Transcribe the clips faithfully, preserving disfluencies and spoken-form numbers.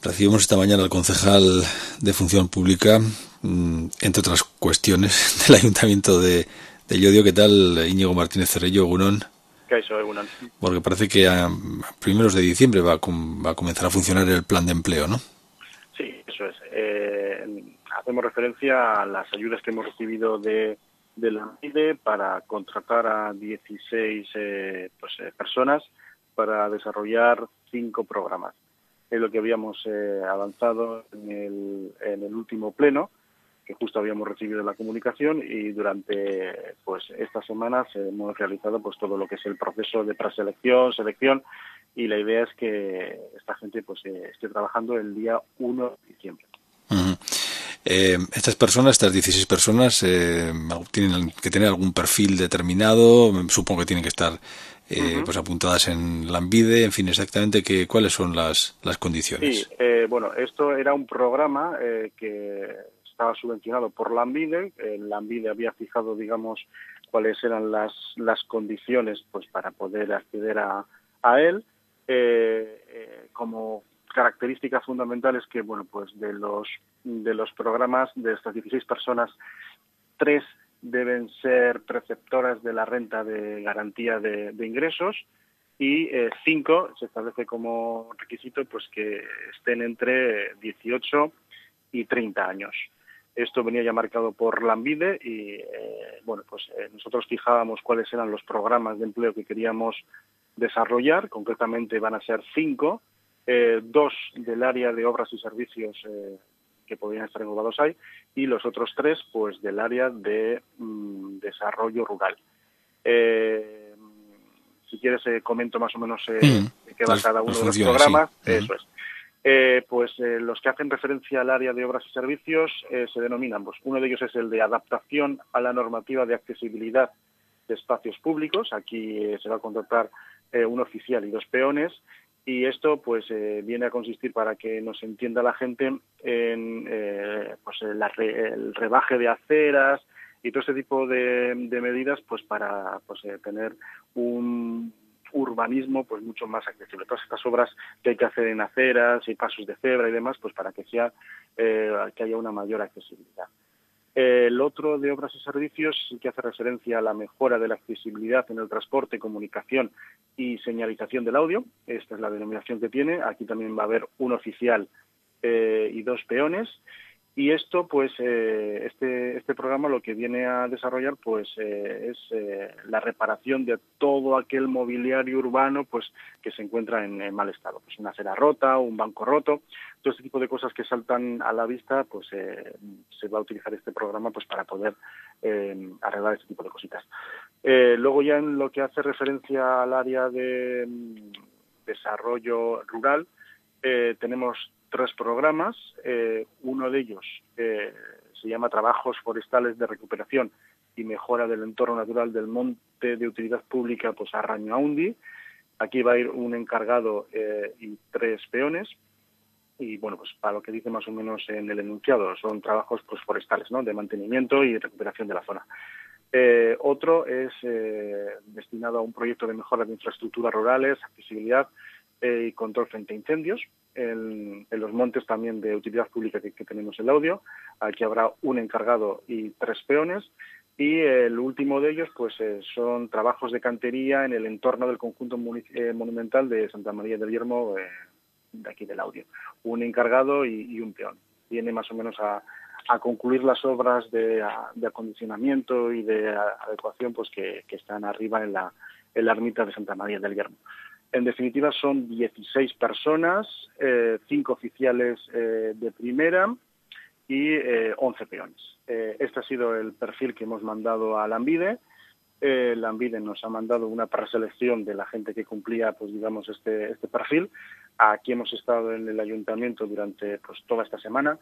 Recibimos esta mañana al concejal de Función Pública, entre otras cuestiones, del Ayuntamiento de, de Llodio. ¿Qué tal, Íñigo Martínez Cerrello, Egunon? ¿Qué hizo, Egunon? Porque parece que a primeros de diciembre va a, va a comenzar a funcionar el plan de empleo, ¿no? Sí, eso es. Eh, hacemos referencia a las ayudas que hemos recibido de, de la AMIDE para contratar a dieciséis eh, pues, eh, personas para desarrollar cinco programas. Es lo que habíamos eh, avanzado en el, en el último pleno, que justo habíamos recibido la comunicación, y durante pues estas semanas hemos realizado pues todo lo que es el proceso de preselección, selección, y la idea es que esta gente pues eh, esté trabajando el día uno de diciembre. Uh-huh. Eh, estas personas, estas dieciséis personas, eh, tienen que tener algún perfil determinado, supongo que tienen que estar eh, uh-huh. pues apuntadas en Lanbide, en fin, exactamente que, cuáles son las, las condiciones. Sí, eh, bueno, esto era un programa eh, que estaba subvencionado por Lanbide. Eh, Lanbide había fijado, digamos, cuáles eran las, las condiciones pues para poder acceder a, a él. Eh, eh, como características fundamentales que, bueno, pues de los de los programas de estas dieciséis personas, tres deben ser preceptoras de la renta de garantía de, de ingresos y eh, cinco se establece como requisito pues que estén entre dieciocho y treinta años. Esto venía ya marcado por Lanbide y eh, bueno, pues eh, nosotros fijábamos cuáles eran los programas de empleo que queríamos desarrollar. Concretamente van a ser cinco, eh, dos del área de obras y servicios eh, que podrían estar englobados ahí, y los otros tres pues del área de mm, desarrollo rural. Eh, si quieres eh, comento más o menos eh, mm, de qué va pues, cada uno pues de los programas. Sí. Eso uh-huh. es. Eh, pues eh, los que hacen referencia al área de obras y servicios eh, se denominan, pues uno de ellos es el de adaptación a la normativa de accesibilidad de espacios públicos. Aquí eh, se va a contratar eh, un oficial y dos peones, y esto pues eh, viene a consistir, para que nos entienda la gente, en eh, pues el, re, el rebaje de aceras y todo ese tipo de, de medidas pues para pues eh, tener un urbanismo pues mucho más accesible. Todas estas obras que hay que hacer en aceras y pasos de cebra y demás, pues para que sea eh, que haya una mayor accesibilidad. El otro de obras y servicios sí que hace referencia a la mejora de la accesibilidad en el transporte, comunicación y señalización del audio. Esta es la denominación que tiene. Aquí también va a haber un oficial eh, y dos peones. Y esto, pues, eh, este este programa lo que viene a desarrollar, pues, eh, es eh, la reparación de todo aquel mobiliario urbano, pues, que se encuentra en, en mal estado, pues, una acera rota, un banco roto, todo este tipo de cosas que saltan a la vista, pues, eh, se va a utilizar este programa, pues, para poder eh, arreglar este tipo de cositas. Eh, luego ya en lo que hace referencia al área de mm, desarrollo rural, eh, tenemos tres programas. Eh, uno de ellos eh, se llama Trabajos Forestales de Recuperación y Mejora del Entorno Natural del Monte de Utilidad Pública, pues a Rañaundi. Aquí va a ir un encargado eh, y tres peones. Y bueno, pues para lo que dice más o menos en el enunciado, son trabajos pues forestales, ¿no?, de mantenimiento y recuperación de la zona. Eh, otro es eh, destinado a un proyecto de mejora de infraestructuras rurales, accesibilidad eh, y control frente a incendios. En, en los montes también de utilidad pública que, que tenemos el audio. Aquí habrá un encargado y tres peones. Y el último de ellos pues eh, son trabajos de cantería en el entorno del conjunto eh, monumental de Santa María del Yermo, eh, de aquí del audio. Un encargado y, y un peón. Viene más o menos a, a concluir las obras de, a, de acondicionamiento y de a, adecuación pues que, que están arriba en la, en la ermita de Santa María del Yermo. En definitiva, son dieciséis personas, eh, cinco oficiales eh, de primera y eh, once peones. Eh, este ha sido el perfil que hemos mandado a Lanbide. Eh, Lanbide nos ha mandado una preselección de la gente que cumplía, pues digamos, este, este perfil. Aquí hemos estado en el ayuntamiento durante pues toda esta semana,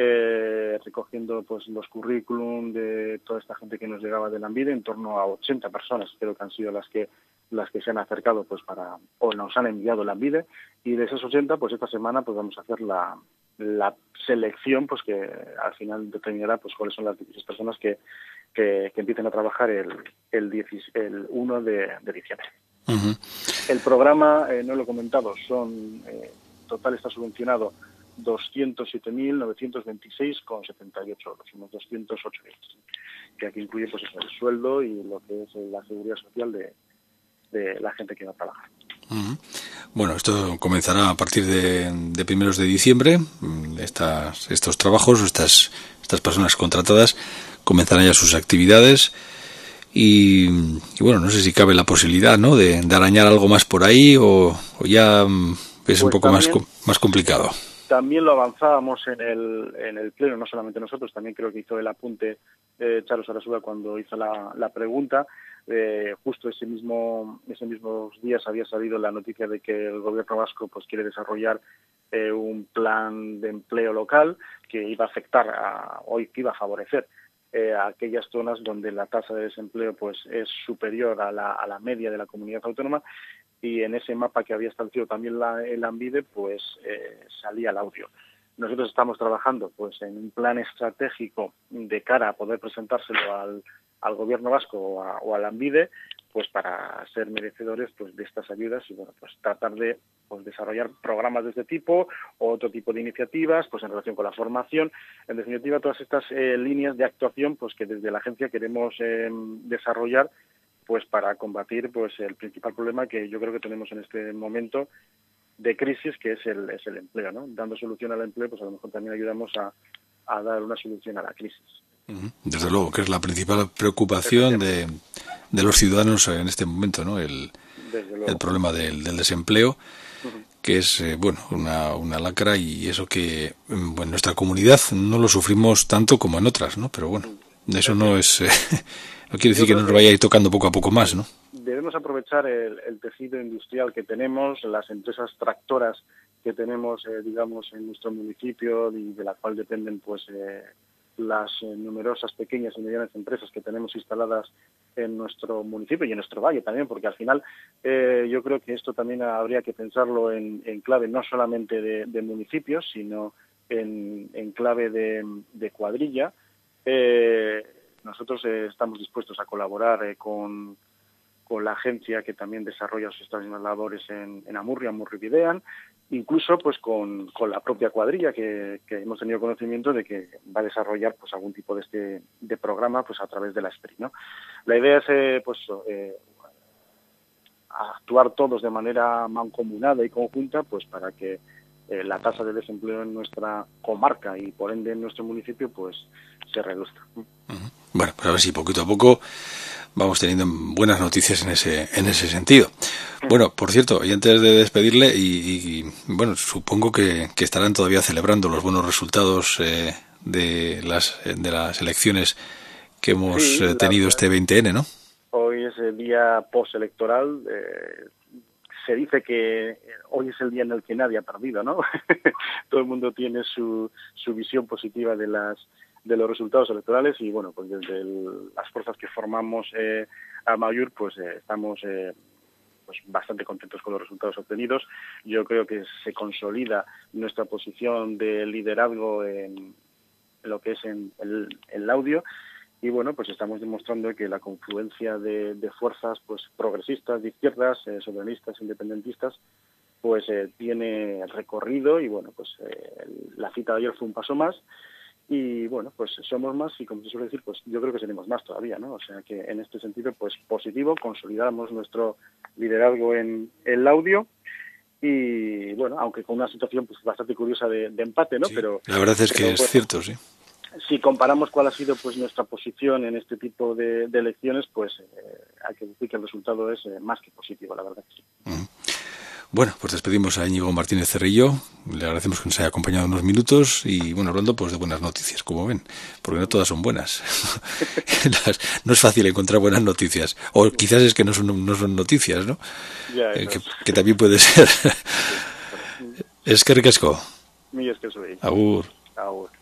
eh, recogiendo pues los currículum de toda esta gente que nos llegaba de Lanbide, en torno a ochenta personas, creo que han sido las que las que se han acercado pues para o nos han enviado Lanbide, y de esas ochenta pues esta semana pues vamos a hacer la, la selección pues que al final determinará pues cuáles son las dieciséis personas que, que, que empiecen a trabajar el el, diez, el uno de, de diciembre. Uh-huh. El programa, eh, no lo he comentado, son eh, total está subvencionado doscientos siete mil novecientos veintiséis con setenta y ocho euros, unos doscientos ocho euros, que aquí incluye pues eso, el sueldo y lo que es la seguridad social de, de la gente que va a trabajar. Uh-huh. Bueno, esto comenzará a partir de, de primeros de diciembre. Estas, estos trabajos, estas, estas personas contratadas comenzarán ya sus actividades y, y bueno, no sé si cabe la posibilidad, ¿no?, de, de arañar algo más por ahí o, o ya es pues un poco también, más, más complicado. También lo avanzábamos en el, en el pleno, no solamente nosotros, también creo que hizo el apunte eh, Charo Sarasúa cuando hizo la, la pregunta. Eh, justo ese mismo ese mismos días había salido la noticia de que el gobierno vasco pues quiere desarrollar eh, un plan de empleo local que iba a afectar a, o que iba a favorecer eh, a aquellas zonas donde la tasa de desempleo pues es superior a la, a la media de la comunidad autónoma, y en ese mapa que había establecido también la, el ANVIDE pues eh, salía el audio. Nosotros estamos trabajando pues en un plan estratégico de cara a poder presentárselo al al gobierno vasco o, a, o al ANVIDE, pues para ser merecedores pues de estas ayudas y bueno, pues tratar de pues desarrollar programas de este tipo o otro tipo de iniciativas pues en relación con la formación. En definitiva, todas estas eh, líneas de actuación pues que desde la agencia queremos eh, desarrollar pues para combatir pues el principal problema que yo creo que tenemos en este momento de crisis, que es el es el empleo, ¿no? Dando solución al empleo, pues a lo mejor también ayudamos a, a dar una solución a la crisis. Desde luego, que es la principal preocupación de, de los ciudadanos en este momento, ¿no? El, el problema del, del desempleo, uh-huh. que es, eh, bueno, una, una lacra, y eso que bueno, en nuestra comunidad no lo sufrimos tanto como en otras, ¿no? Pero bueno, eso no es, eh, no quiere decir que nos vaya a ir tocando poco a poco más, ¿no? Debemos aprovechar el, el tejido industrial que tenemos, las empresas tractoras que tenemos, eh, digamos, en nuestro municipio y de la cual dependen, pues, eh, las eh, numerosas pequeñas y medianas empresas que tenemos instaladas en nuestro municipio y en nuestro valle también, porque al final eh, yo creo que esto también habría que pensarlo en, en clave no solamente de, de municipios, sino en, en clave de, de cuadrilla. Eh, nosotros eh, estamos dispuestos a colaborar eh, con, con la agencia que también desarrolla estas mismas labores en, en Amurrio, Amurrio Videan, incluso pues con, con la propia cuadrilla que, que hemos tenido conocimiento de que va a desarrollar pues algún tipo de este de programa pues a través de la S P R I, ¿no? La idea es eh, pues eh, actuar todos de manera mancomunada y conjunta pues para que eh, la tasa de desempleo en nuestra comarca y por ende en nuestro municipio pues se reduzca. Uh-huh. Bueno, pues a ver si poquito a poco vamos teniendo buenas noticias en ese en ese sentido. Bueno, por cierto, y antes de despedirle, y, y bueno, supongo que, que estarán todavía celebrando los buenos resultados eh, de las de las elecciones que hemos sí, eh, tenido la, este veinte ene, ¿no? Hoy es el día postelectoral. Eh, se dice que hoy es el día en el que nadie ha perdido, ¿no? Todo el mundo tiene su, su visión positiva de las de los resultados electorales y bueno, pues desde el, las fuerzas que formamos eh, a Amaiur, pues eh, estamos eh, pues bastante contentos con los resultados obtenidos. Yo creo que se consolida nuestra posición de liderazgo en, en lo que es en el, el audio y bueno, pues estamos demostrando que la confluencia de, de fuerzas pues progresistas, de izquierdas, eh, soberanistas, independentistas, pues eh, tiene recorrido y bueno, pues eh, la cita de ayer fue un paso más. Y bueno, pues somos más y como se suele decir, pues yo creo que seremos más todavía, ¿no? O sea que en este sentido, pues positivo, consolidamos nuestro liderazgo en el audio y bueno, aunque con una situación pues bastante curiosa de, de empate, ¿no? Sí, pero la verdad es que pero, es bueno, cierto, sí. Si comparamos cuál ha sido pues nuestra posición en este tipo de, de elecciones, pues eh, hay que decir que el resultado es eh, más que positivo, la verdad que sí. Uh-huh. Bueno, pues despedimos a Íñigo Martínez Cerrillo, le agradecemos que nos haya acompañado unos minutos y bueno, hablando pues de buenas noticias, como ven, porque no todas son buenas. Las, no es fácil encontrar buenas noticias, o quizás es que no son, no son noticias, ¿no? Ya, eh, que, que también puede ser. Es que ricasco. Mi es que soy. Agur. Agur.